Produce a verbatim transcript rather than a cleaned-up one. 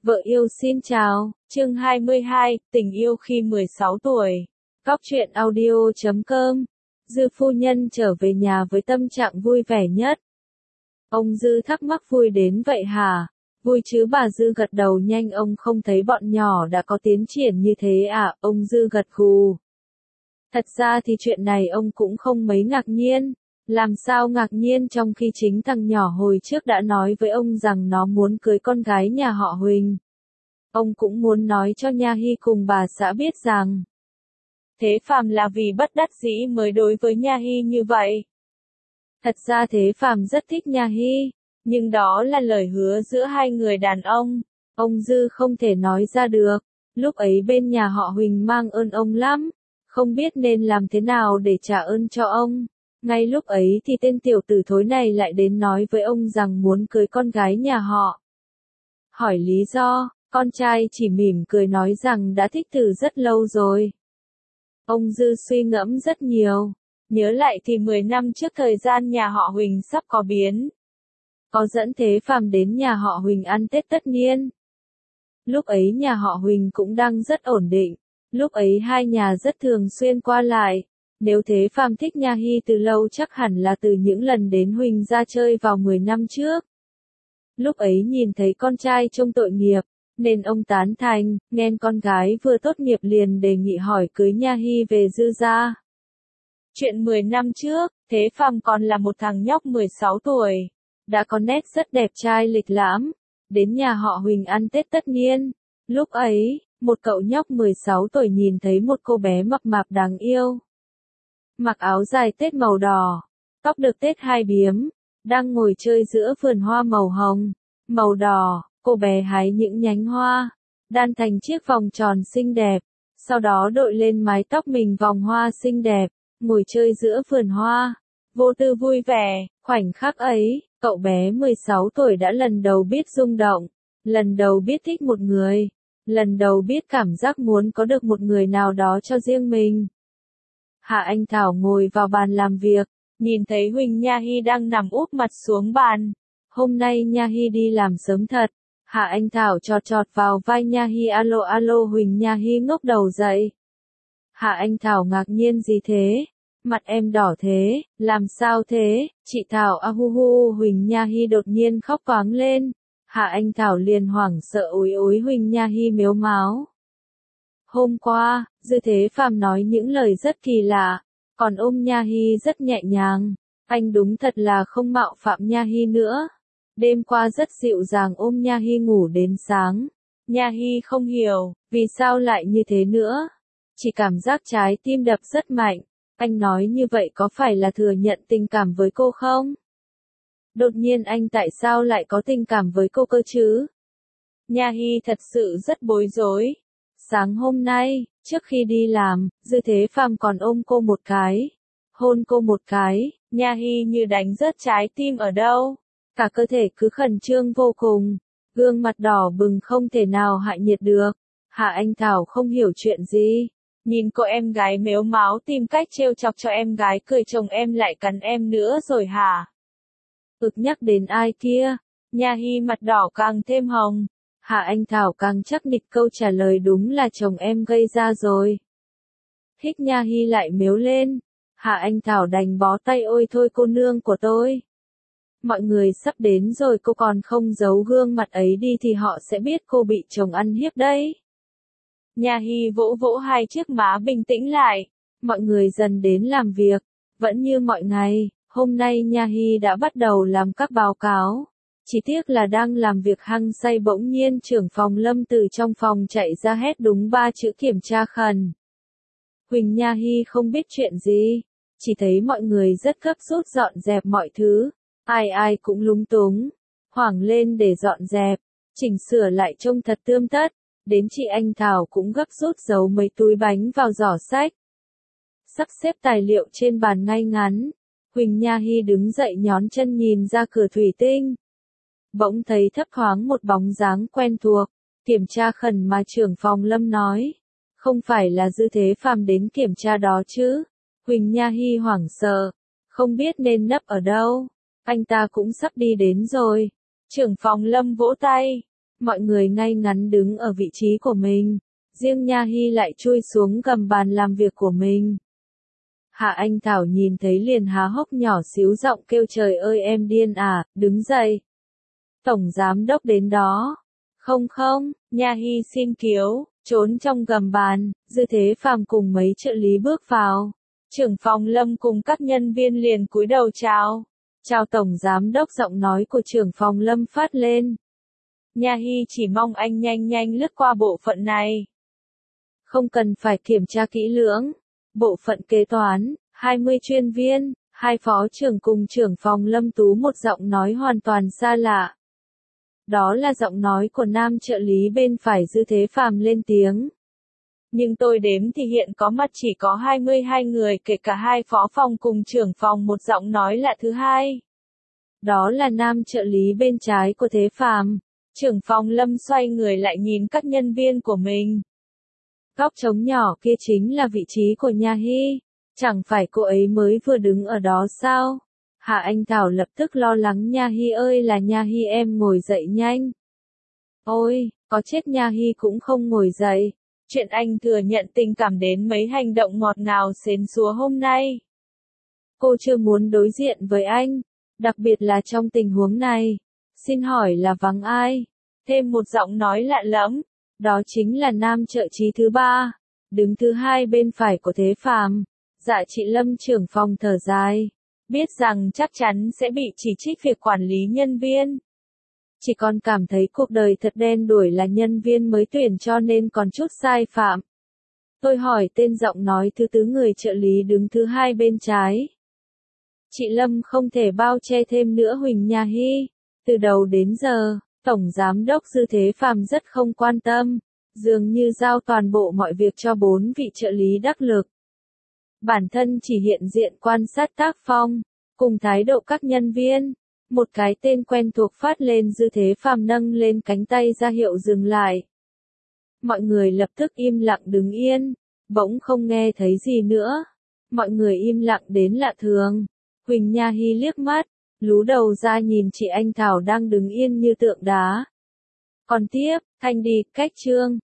Vợ yêu xin chào, chương hai mươi hai, tình yêu khi mười sáu tuổi. Góc truyện audio chấm com. Dư phu nhân trở về nhà với tâm trạng vui vẻ nhất. Ông Dư thắc mắc vui đến vậy hả? Vui chứ bà Dư gật đầu nhanh, ông không thấy bọn nhỏ đã có tiến triển như thế à? Ông Dư gật gù. Thật ra thì chuyện này ông cũng không mấy ngạc nhiên. Làm sao ngạc nhiên trong khi chính thằng nhỏ hồi trước đã nói với ông rằng nó muốn cưới con gái nhà họ Huỳnh. Ông cũng muốn nói cho Nha Hy cùng bà xã biết rằng Thế Phàm là vì bất đắc dĩ mới đối với Nha Hy như vậy. Thật ra Thế Phàm rất thích Nha Hy, nhưng đó là lời hứa giữa hai người đàn ông. Ông Dư không thể nói ra được. Lúc ấy bên nhà họ Huỳnh mang ơn ông lắm, không biết nên làm thế nào để trả ơn cho ông. Ngay lúc ấy thì tên tiểu tử thối này lại đến nói với ông rằng muốn cưới con gái nhà họ. Hỏi lý do, con trai chỉ mỉm cười nói rằng đã thích từ rất lâu rồi. Ông Dư suy ngẫm rất nhiều, nhớ lại thì mười năm trước thời gian nhà họ Huỳnh sắp có biến. Có dẫn Thế Phàm đến nhà họ Huỳnh ăn Tết tất niên. Lúc ấy nhà họ Huỳnh cũng đang rất ổn định, lúc ấy hai nhà rất thường xuyên qua lại. Nếu Thế Phàm thích Nha Hy từ lâu chắc hẳn là từ những lần đến Huỳnh ra chơi vào mười năm trước. Lúc ấy nhìn thấy con trai trông tội nghiệp, nên ông tán thành, nghe con gái vừa tốt nghiệp liền đề nghị hỏi cưới Nha Hy về Dư gia. Chuyện mười năm trước, Thế Phàm còn là một thằng nhóc mười sáu tuổi, đã có nét rất đẹp trai lịch lãm, đến nhà họ Huỳnh ăn Tết tất niên. Lúc ấy, một cậu nhóc mười sáu tuổi nhìn thấy một cô bé mập mạp đáng yêu. Mặc áo dài Tết màu đỏ, tóc được Tết hai biếm, đang ngồi chơi giữa vườn hoa màu hồng, màu đỏ, cô bé hái những nhánh hoa, đan thành chiếc vòng tròn xinh đẹp, sau đó đội lên mái tóc mình vòng hoa xinh đẹp, ngồi chơi giữa vườn hoa, vô tư vui vẻ. Khoảnh khắc ấy, cậu bé mười sáu tuổi đã lần đầu biết rung động, lần đầu biết thích một người, lần đầu biết cảm giác muốn có được một người nào đó cho riêng mình. Hạ Anh Thảo ngồi vào bàn làm việc, nhìn thấy Huỳnh Nha Hy đang nằm úp mặt xuống bàn. Hôm nay Nha Hy đi làm sớm thật. Hạ Anh Thảo chọt chọt vào vai Nha Hy, alo alo. Huỳnh Nha Hy ngốc đầu dậy. Hạ Anh Thảo ngạc nhiên, gì thế? Mặt em đỏ thế, làm sao thế? Chị Thảo a hu hu. Huỳnh Nha Hy đột nhiên khóc toáng lên. Hạ Anh Thảo liền hoảng sợ ối ối. Huỳnh Nha Hy mếu máo. Hôm qua, Dư Thế Phàm nói những lời rất kỳ lạ, còn ôm Nha Hy rất nhẹ nhàng. Anh đúng thật là không mạo phạm Nha Hy nữa. Đêm qua rất dịu dàng ôm Nha Hy ngủ đến sáng. Nha Hy không hiểu, vì sao lại như thế nữa. Chỉ cảm giác trái tim đập rất mạnh. Anh nói như vậy có phải là thừa nhận tình cảm với cô không? Đột nhiên anh tại sao lại có tình cảm với cô cơ chứ? Nha Hy thật sự rất bối rối. Sáng hôm nay, trước khi đi làm, Dư Thế Phàm còn ôm cô một cái, hôn cô một cái. Nha Hy như đánh rớt trái tim ở đâu. Cả cơ thể cứ khẩn trương vô cùng, gương mặt đỏ bừng không thể nào hạ nhiệt được. Hạ Anh Thảo không hiểu chuyện gì, nhìn cô em gái mếu máo tìm cách trêu chọc cho em gái cười, chồng em lại cắn em nữa rồi hả? Ực, nhắc đến ai kia? Nha Hy mặt đỏ càng thêm hồng. Hạ Anh Thảo càng chắc nịch câu trả lời đúng là chồng em gây ra rồi. Thích. Nha Hy lại mếu lên. Hạ Anh Thảo đành bó tay, ôi thôi cô nương của tôi. Mọi người sắp đến rồi, cô còn không giấu gương mặt ấy đi thì họ sẽ biết cô bị chồng ăn hiếp đấy. Nha Hy vỗ vỗ hai chiếc má bình tĩnh lại. Mọi người dần đến làm việc, vẫn như mọi ngày. Hôm nay Nha Hy đã bắt đầu làm các báo cáo. Chỉ tiếc là đang làm việc hăng say bỗng nhiên trưởng phòng Lâm từ trong phòng chạy ra hét đúng ba chữ kiểm tra khẩn. Huỳnh Nha Hy không biết chuyện gì, chỉ thấy mọi người rất gấp rút dọn dẹp mọi thứ, ai ai cũng lúng túng, hoảng lên để dọn dẹp, chỉnh sửa lại trông thật tươm tất, đến chị Anh Thảo cũng gấp rút giấu mấy túi bánh vào giỏ sách. Sắp xếp tài liệu trên bàn ngay ngắn, Huỳnh Nha Hy đứng dậy nhón chân nhìn ra cửa thủy tinh. Bỗng thấy thấp thoáng một bóng dáng quen thuộc, kiểm tra khẩn mà trưởng phòng Lâm nói. Không phải là Dư Thế Phàm đến kiểm tra đó chứ? Huỳnh Nha Hy hoảng sợ, không biết nên nấp ở đâu. Anh ta cũng sắp đi đến rồi. Trưởng phòng Lâm vỗ tay. Mọi người ngay ngắn đứng ở vị trí của mình. Riêng Nha Hy lại chui xuống gầm bàn làm việc của mình. Hạ Anh Thảo nhìn thấy liền há hốc nhỏ xíu giọng kêu trời ơi em điên à, đứng dậy. Tổng giám đốc đến đó. Không không, Nha Hy xin cứu, trốn trong gầm bàn, Dư Thế Phàm cùng mấy trợ lý bước vào. Trưởng phòng Lâm cùng các nhân viên liền cúi đầu chào. Chào tổng giám đốc, giọng nói của trưởng phòng Lâm phát lên. Nha Hy chỉ mong anh nhanh nhanh lướt qua bộ phận này. Không cần phải kiểm tra kỹ lưỡng. Bộ phận kế toán, hai mươi chuyên viên, hai phó trưởng cùng trưởng phòng Lâm Tú, một giọng nói hoàn toàn xa lạ. Đó là giọng nói của nam trợ lý bên phải Dư Thế Phàm lên tiếng. Nhưng tôi đếm thì hiện có mặt chỉ có hai mươi hai người, kể cả hai phó phòng cùng trưởng phòng, một giọng nói lạ thứ hai. Đó là nam trợ lý bên trái của Thế Phàm. Trưởng phòng Lâm xoay người lại nhìn các nhân viên của mình. Góc trống nhỏ kia chính là vị trí của Nha Hy. Chẳng phải cô ấy mới vừa đứng ở đó sao? Hạ Anh Thảo lập tức lo lắng. Nha Hy ơi là Nha Hy, em ngồi dậy nhanh. Ôi, có chết Nha Hy cũng không ngồi dậy. Chuyện anh thừa nhận tình cảm đến mấy hành động ngọt ngào xến xúa hôm nay. Cô chưa muốn đối diện với anh, đặc biệt là trong tình huống này. Xin hỏi là vắng ai? Thêm một giọng nói lạ lẫm, đó chính là nam trợ trí thứ ba, đứng thứ hai bên phải của Thế Phàm. Dạ chị Lâm, trưởng phòng thở dài, biết rằng chắc chắn sẽ bị chỉ trích việc quản lý nhân viên. Chỉ còn cảm thấy cuộc đời thật đen đủi, là nhân viên mới tuyển cho nên còn chút sai phạm. Tôi hỏi tên giọng nói thứ tứ người trợ lý đứng thứ hai bên trái. Chị Lâm không thể bao che thêm nữa Huỳnh Nha Hy. Từ đầu đến giờ, Tổng Giám đốc Dư Thế Phàm rất không quan tâm, dường như giao toàn bộ mọi việc cho bốn vị trợ lý đắc lực. Bản thân chỉ hiện diện quan sát tác phong, cùng thái độ các nhân viên. Một cái tên quen thuộc phát lên, Dư Thế Phàm nâng lên cánh tay ra hiệu dừng lại. Mọi người lập tức im lặng đứng yên, bỗng không nghe thấy gì nữa. Mọi người im lặng đến lạ thường. Huỳnh Nha Hy liếc mắt, lú đầu ra nhìn chị Anh Thảo đang đứng yên như tượng đá. Còn tiếp, Thanh đi, cách chương.